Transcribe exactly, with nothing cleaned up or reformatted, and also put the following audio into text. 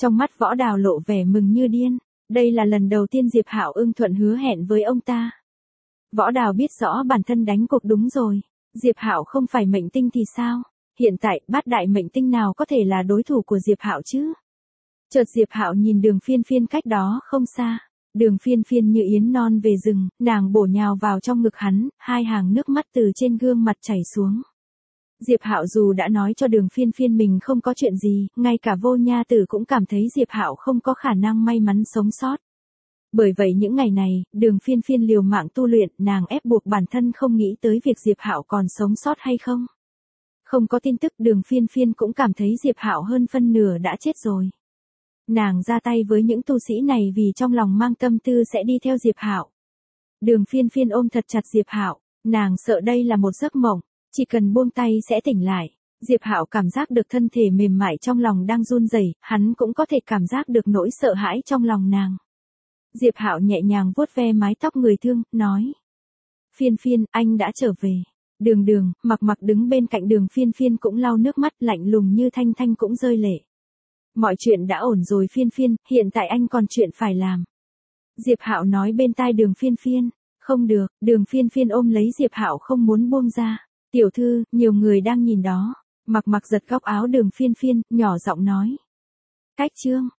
Trong mắt Võ Đào lộ vẻ mừng như điên, đây là lần đầu tiên Diệp Hạo ưng thuận hứa hẹn với ông ta. Võ Đào biết rõ bản thân đánh cuộc đúng rồi, Diệp Hạo không phải mệnh tinh thì sao? Hiện tại, bát đại mệnh tinh nào có thể là đối thủ của Diệp Hạo chứ? Chợt Diệp Hạo nhìn Đường Phiên Phiên cách đó không xa. Đường Phiên Phiên như yến non về rừng, nàng bổ nhào vào trong ngực hắn, hai hàng nước mắt từ trên gương mặt chảy xuống. Diệp Hạo dù đã nói cho Đường Phiên Phiên mình không có chuyện gì, ngay cả Vô Nha Tử cũng cảm thấy Diệp Hạo không có khả năng may mắn sống sót. Bởi vậy những ngày này, Đường Phiên Phiên liều mạng tu luyện, nàng ép buộc bản thân không nghĩ tới việc Diệp Hạo còn sống sót hay không. Không có tin tức, Đường Phiên Phiên cũng cảm thấy Diệp Hạo hơn phân nửa đã chết rồi. Nàng ra tay với những tu sĩ này vì trong lòng mang tâm tư sẽ đi theo Diệp Hạo. Đường Phiên Phiên ôm thật chặt Diệp Hạo, nàng sợ đây là một giấc mộng, chỉ cần buông tay sẽ tỉnh lại. Diệp Hạo cảm giác được thân thể mềm mại trong lòng đang run rẩy, hắn cũng có thể cảm giác được nỗi sợ hãi trong lòng nàng. Diệp Hạo nhẹ nhàng vuốt ve mái tóc người thương, nói: "Phiên Phiên, anh đã trở về." Đường Đường, Mặc Mặc đứng bên cạnh Đường Phiên Phiên cũng lau nước mắt, lạnh lùng như Thanh Thanh cũng rơi lệ. "Mọi chuyện đã ổn rồi Phiên Phiên, hiện tại anh còn chuyện phải làm." Diệp Hạo nói bên tai Đường Phiên Phiên. "Không được." Đường Phiên Phiên ôm lấy Diệp Hạo không muốn buông ra. "Tiểu thư, nhiều người đang nhìn đó." Mặc Mặc giật góc áo Đường Phiên Phiên, nhỏ giọng nói: "Cách chương."